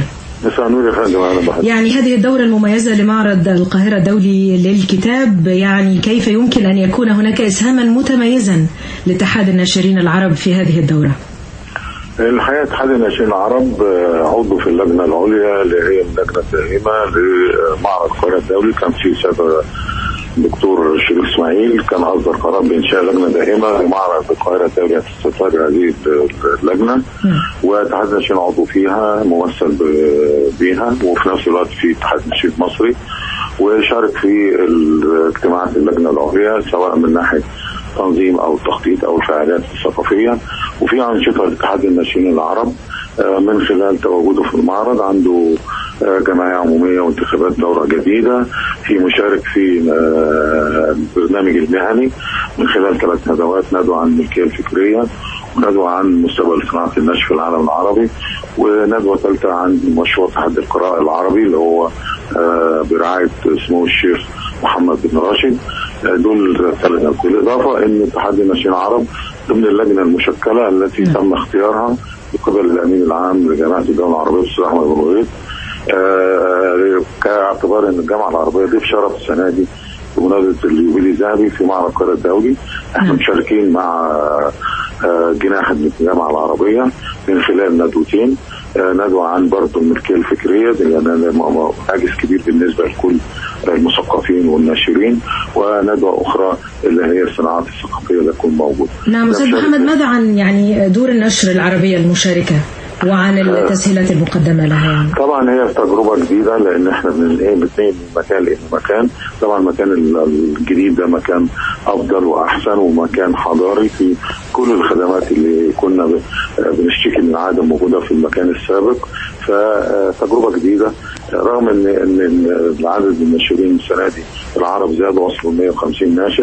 يعني هذه الدورة المميزة لمعرض القاهرة الدولي للكتاب، يعني كيف يمكن أن يكون هناك إسهاما متميزا لاتحاد الناشرين العرب في هذه الدورة؟ الحقيقة اتحاد الناشرين العرب عضو في اللجنة العليا اللي هي اللجنة الدائمة لمعرض القاهرة الدولي. كان في سابق الدكتور شريف اسماعيل كان أصدر قرار بإنشاء لجنة دائمة لمعرض القاهرة الدولي تستطيع هذه اللجنة، واتحاد الناشرين عضو فيها ممثل بها، وفي نفس الوقت في اتحاد الناشرين المصري، وشارك في اجتماعات اللجنة العليا سواء من ناحية تنظيم أو التخطيط أو الفعاليات الثقافية. وفي أنشطة لاتحاد الناشرين العرب من خلال تواجده في المعرض، عنده جمعية عمومية وانتخابات دورة جديدة، في مشارك في البرنامج المهني من خلال ثلاث ندوات: ندوة عن الملكية الفكرية، وندوة عن مستقبل صناعة النشر في العالم العربي، وندوة ثالثة عن مشروع تحدي القراءة العربي اللي هو برعاية سمو الشيخ محمد بن راشد. دول ثلاثة. بالإضافة أن اتحاد الناشرين العرب ضمن اللجنة المشكلة التي تم اختيارها بقبل الأمين العام لجامعة الدولة العربية الأستاذ أحمد بن غيث، كاعتبار أن الجامعة العربية ضيف شرف السنة دي بمناسبة اليوبيلي الذهبي في معرض القاهرة الدولي. احنا مشاركين مع جناح الجامعة العربية من خلال ندوتين، ندوة عن برضه الملكية الفكرية لأن حاجز كبير بالنسبة لكل المثقفين والناشرين، وندوة أخرى اللي هي الصناعات الثقافية اللي تكون موجودة. نعم أستاذ محمد، ماذا عن يعني دور النشر العربية المشاركة وعن التسهيلات المقدمة لها؟ طبعا هي تجربة جديدة لأن احنا بننقل من مكان لمكان. طبعا المكان الجديد ده مكان أفضل وأحسن ومكان حضاري في كل الخدمات اللي كنا بنشتكي من عدم موجودة في المكان السابق. فتجربة جديدة رغم ان ان العدد الناشرين السنة دي العرب زادوا وصلوا مئة وخمسين ناشر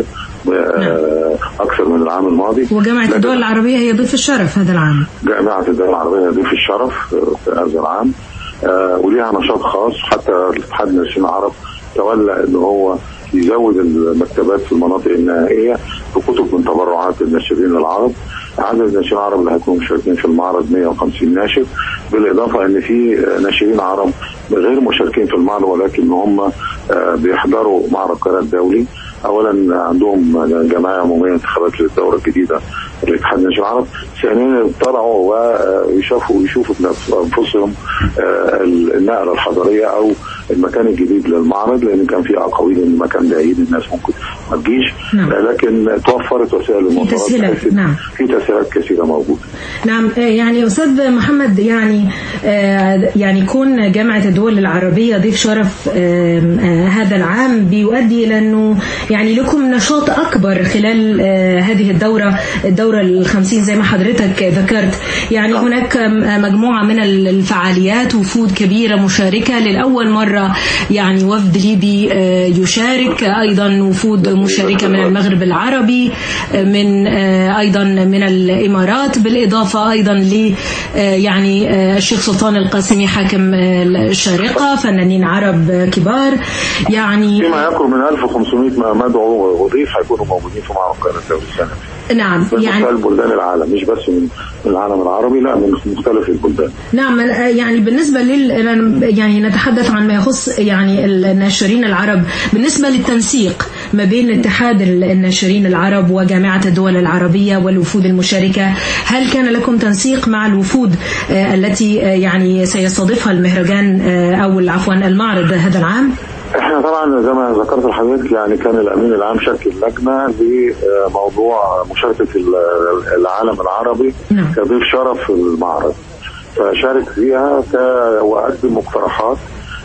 أكثر من العام الماضي. وجامعة الدول العربية هي ضيف الشرف هذا العام. جامعة الدول العربية ضيف الشرف في هذا العام، وليها نشاط خاص. حتى الاتحاد الناشرين العرب تولى أنه هو يزود المكتبات في المناطق النهائية بكتب من تبرعات الناشرين العرب. عدد الناشرين العرب اللي هيكونوا مشاركين في المعرض مئة وخمسين ناشر، بالإضافة أن في ناشرين عرب غير مشاركين في المعرض ولكن هم بيحضروا معرض القاهرة الدولي. أولا عندهم جمعية عمومية انتخابات للدورة الجديدة للاتحاد الناشرين العرب، ثانيا يطلعوا ويشوفوا ويشوفوا بأنفسهم النقلة الحضارية أو المكان الجديد للمعرض، لأن كان في أقاويل إن المكان بعيد الناس ممكن ما تجيش. نعم. لكن توفرت وسائل المواصلات، نعم. في تسهيلات كثيرة موجودة. نعم. يعني أستاذ محمد، يعني يعني كون جامعة الدول العربية ضيف شرف هذا العام بيؤدي إلى أنه يعني لكم نشاط أكبر خلال هذه الدورة الدورة الخمسين زي ما حضرتك ذكرت. يعني نعم. هناك مجموعة من الفعاليات، وفود كبيرة مشاركة للأول مرة، يعني وفد ليبي يشارك، أيضا وفود مشاركة من المغرب العربي، من أيضا من الإمارات، بالإضافة أيضا ل يعني الشيخ سلطان القاسمي حاكم الشارقة، فنانين عرب كبار. يعني فيما يقرب من ألف وخمسمئة مدعو وضيف هيكونوا موجودين في معرض القاهرة الدولي السنة. نعم. يعني من بلدان العالم، مش بس من العالم العربي، لا من مختلف البلدان. نعم. يعني بالنسبة لل يعني نتحدث عن ما يخص يعني الناشرين العرب، بالنسبة للتنسيق ما بين اتحاد الناشرين العرب وجامعة الدول العربية والوفود المشاركة، هل كان لكم تنسيق مع الوفود التي يعني سيستضيفها المهرجان أو عفوا المعرض هذا العام؟ احنا طبعا زي ما ذكرت لحضرتك يعني كان الامين العام شكل لجنه لموضوع مشاركه العالم العربي نعم. كضيف شرف في المعرض، فشارك فيها وقدم مقترحات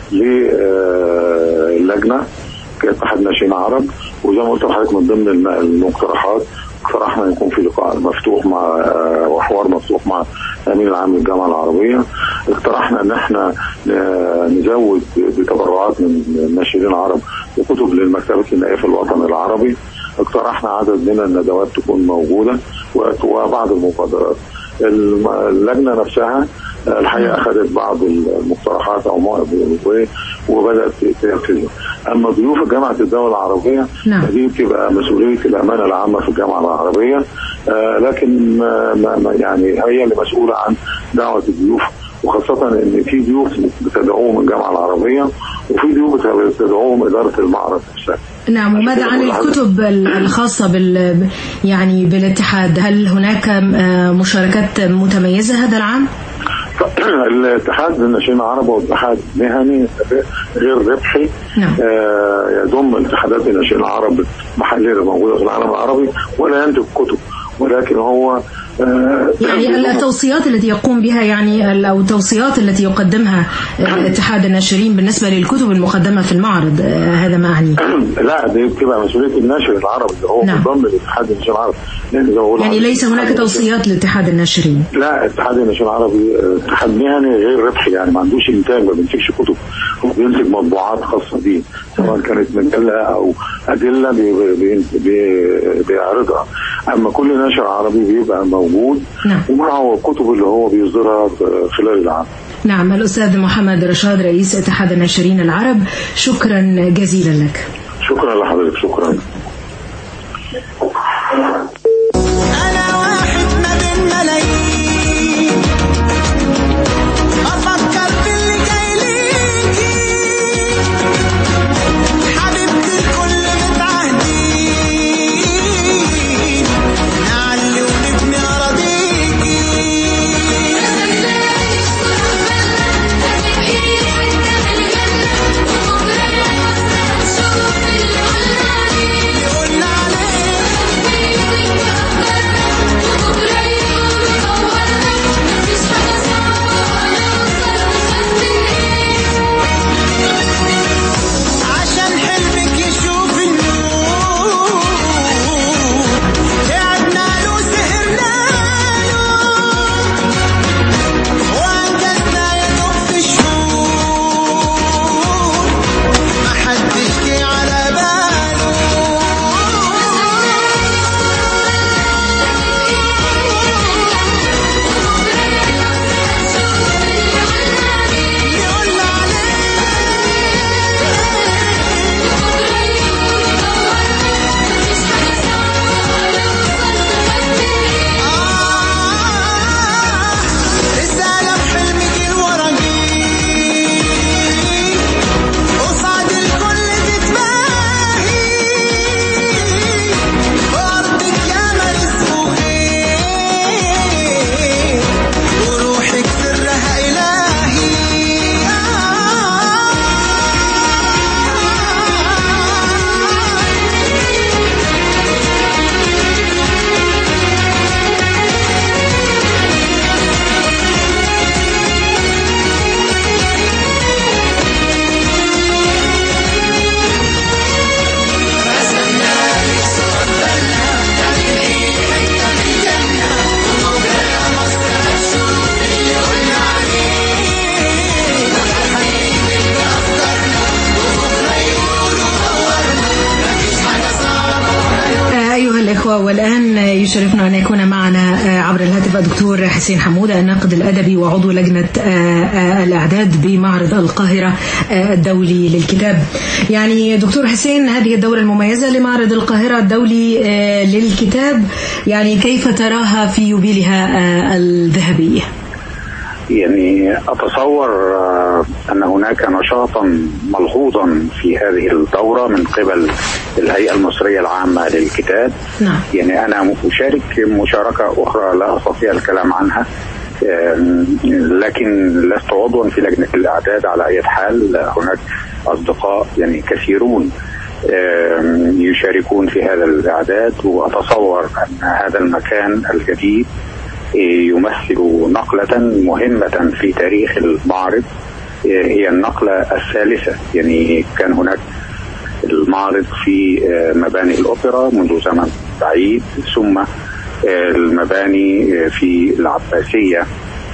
للجنه كاتحاد ناشئين عرب. وزي ما قلت لحضرتك من ضمن المقترحات اقترحنا يكون في لقاء مفتوح مع وحوار مفتوح مع الامين العام للجامعه العربيه. اقترحنا ان احنا نزود بتبرعات من الناشرين العرب وكتب للمكتبات النائيه في الوطن العربي. اقترحنا عدد من الندوات تكون موجوده وبعض المبادرات. اللجنه نفسها الحقيقه اخذت بعض المقترحات او وبدات تنفذها. اما ضيوف جامعه الدول العربيه نعم. دي بتبقى مسؤوليه الامانه العامه في الجامعه العربيه، آه لكن ما ما يعني هي اللي مسؤوله عن دعوه الضيوف، وخاصه ان في ضيوف بتدعوهم من الجامعه العربيه وفي ضيوف بتدعوهم اداره المعرض نفسها. نعم. وماذا عن الكتب الخاصة بال يعني بالاتحاد؟ هل هناك مشاركات متميزة هذا العام؟ الاتحاد الناشئين العرب واتحاد مهني غير ربحي نعم. آه يضم الاتحادات الناشئين العرب محلية موجودة في العالم العربي ولا ينتج كتب، ولكن هو آه يعني التوصيات التي يقوم بها يعني أو التوصيات التي يقدمها اتحاد الناشرين بالنسبة للكتب المقدمة في المعرض، آه هذا ما أعني. لا دي بتبقى مسؤولية الناشر العربي اللي هو نعم. ضمن الاتحاد الناشئين العربي. يعني ليس هناك توصيات لاتحاد الناشرين؟ لا، اتحاد الناشئين العربي اتحاد مهني غير ربحي، يعني ما عندوش انتاج، ما بينتجش كتب، هو بينتج مطبوعات خاصة به سواء كانت مجلة أو أدلة بيعرضها. أما كل ناشر عربي بيبقى موجود نعم. ومعه الكتب اللي هو بيصدرها خلال العام. نعم. الأستاذ محمد رشاد رئيس اتحاد الناشرين العرب، شكرا جزيلا لك. شكرا لحضرتك. شكرا. أنا واحد ما بين ملايين أفكر في اللي جاي ليكي حبيبتي الكل متعهدين نعلي ونبني أراضيكي والآن يشرفنا أن يكون معنا عبر الهاتف الدكتور حسين حمودة الناقد الأدبي وعضو لجنة الإعداد بمعرض القاهرة الدولي للكتاب. يعني دكتور حسين، هذه الدورة المميزة لمعرض القاهرة الدولي للكتاب يعني كيف تراها في يوبيلها الذهبي؟ يعني أتصور أن هناك نشاطا ملحوظا في هذه الدورة من قبل الهيئة المصرية العامة للكتاب. نعم. يعني أنا أشارك مشاركة أخرى لا أستطيع الكلام عنها، لكن لست عضوا في لجنة الإعداد على أي حال. هناك أصدقاء يعني كثيرون يشاركون في هذا الإعداد، وأتصور أن هذا المكان الجديد يمثل نقلة مهمة في تاريخ المعرض. هي النقلة الثالثة، يعني كان هناك المعرض في مباني الأوبرا منذ زمن بعيد، ثم المباني في العباسية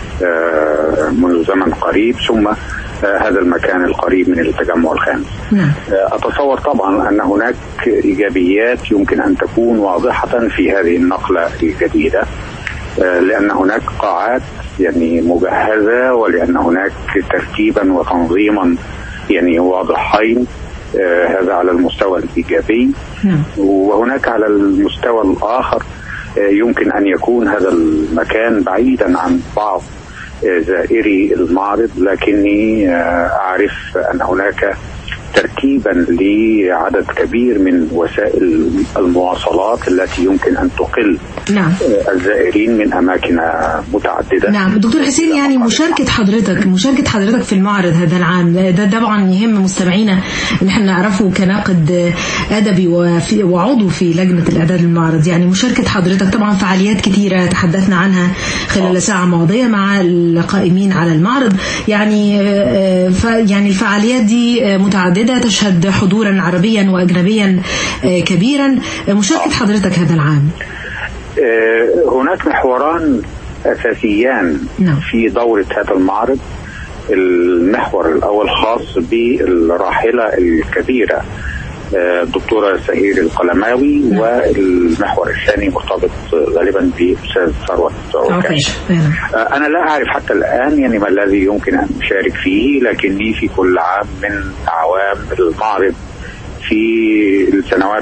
منذ زمن قريب، ثم هذا المكان القريب من التجمع الخامس. أتصور طبعا أن هناك إيجابيات يمكن أن تكون واضحة في هذه النقلة الجديدة، لأن هناك قاعات يعني مجهزة، ولأن هناك ترتيبا وتنظيما يعني واضحين. هذا على المستوى الإيجابي. وهناك على المستوى الآخر يمكن أن يكون هذا المكان بعيدا عن بعض زائري المعرض، لكني أعرف أن هناك ترتيبا لعدد كبير من وسائل المواصلات التي يمكن أن تقل نعم. الزائرين من أماكن متعددة. نعم دكتور حسين، يعني مشاركة حضرتك مشاركة حضرتك في المعرض هذا العام ده طبعا يهم مستمعينا ان احنا نعرفه كناقد أدبي وفي وعضو في لجنة الإعداد للمعرض. يعني مشاركة حضرتك طبعا فعاليات كثيرة تحدثنا عنها خلال ساعة ماضية مع القائمين على المعرض. يعني يعني الفعاليات دي متعددة تشهد حضورا عربيا وأجنبيا كبيرا. مشاركة حضرتك هذا العام؟ هناك محوران أساسيان نعم. في دورة هذا المعرض. المحور الأول خاص بالراحلة الكبيرة الدكتورة سهير القلماوي، نعم. والمحور الثاني مرتبط غالبا بأستاذ ثروت عكاش. أنا لا أعرف حتى الآن يعني ما الذي يمكن أن أشارك فيه، لكني في كل عام من أعوام المعرض في السنوات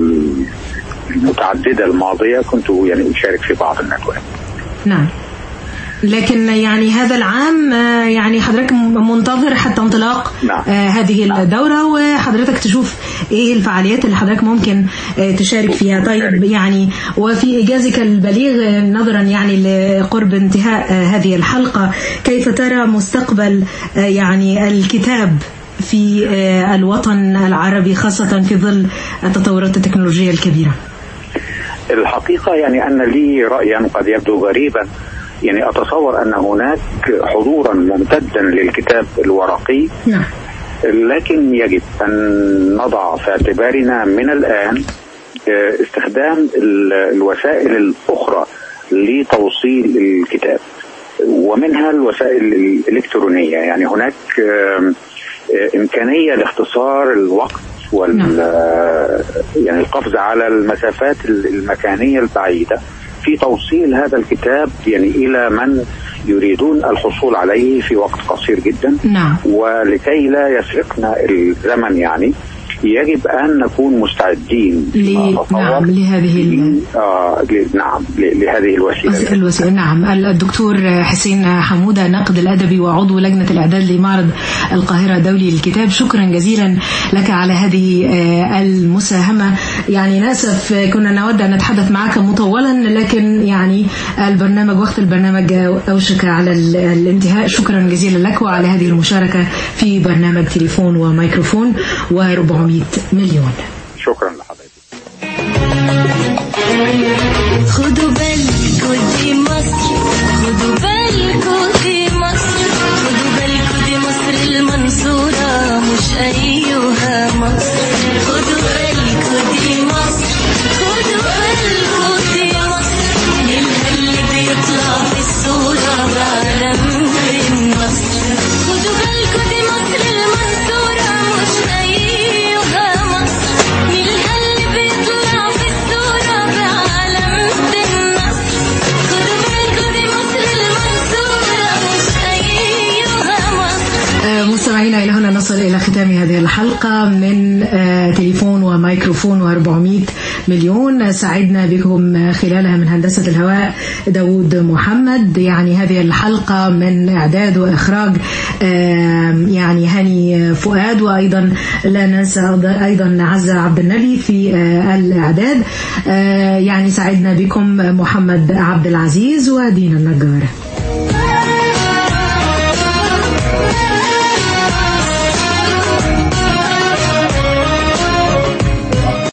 المتعددة الماضية كنت يعني أشارك في بعض الندوات. نعم. لكن يعني هذا العام يعني حضرتك منتظر حتى انطلاق نعم. هذه الدورة، وحضرتك تشوف ايه الفعاليات اللي حضرتك ممكن تشارك فيها. طيب يعني وفي إجازك البليغ نظرا يعني لقرب انتهاء هذه الحلقة، كيف ترى مستقبل يعني الكتاب في الوطن العربي خاصة في ظل التطورات التكنولوجية الكبيرة؟ الحقيقة يعني أن لي رأيا قد يبدو غريبا. يعني أتصور أن هناك حضورا ممتدا للكتاب الورقي، نعم. لكن يجب أن نضع في اعتبارنا من الآن استخدام الوسائل الأخرى لتوصيل الكتاب، ومنها الوسائل الإلكترونية. يعني هناك إمكانية لاختصار الوقت وال نعم. يعني القفز على المسافات المكانية البعيدة في توصيل هذا الكتاب يعني إلى من يريدون الحصول عليه في وقت قصير جدا. نعم. ولكي لا يسرقنا الزمن يعني يجب أن نكون مستعدين ل... نعم لهذه ال... آه ل... نعم ل... لهذه الوسيلة الوسيلة. نعم. الدكتور حسين حمودة الناقد الأدبي وعضو لجنة الإعداد لمعرض القاهرة الدولي للكتاب، شكرا جزيلا لك على هذه المساهمة. يعني نأسف كنا نود أن نتحدث معك مطولا، لكن يعني البرنامج وقت البرنامج أوشك على الانتهاء. شكرا جزيلا لك وعلى هذه المشاركة في برنامج تليفون وميكروفون وأربعمائة مليون. شكرا لحضرتك. خدوا بالكوا دي مصر، خدوا بالكوا دي مصر، خدوا بالكوا دي مصر المنصورة مش أيها مصر. خدوا بالكوا دي مصر، خدوا بالكوا دي مصر، نيلها اللي بيطلع في الصورة بعلم من مصر. خدوا بالكوا دي مصر المنصورة مش أيها مصر، نيلها حلقة من تليفون وميكروفون وأربعمائة مليون. سعدنا بكم خلالها من هندسة الهواء داود محمد. يعني هذه الحلقة من إعداد وإخراج يعني هاني فؤاد، وأيضا لا ننسى أيضا عزة عبد النبي في الإعداد. يعني سعدنا بكم محمد عبد العزيز ودينا النجار.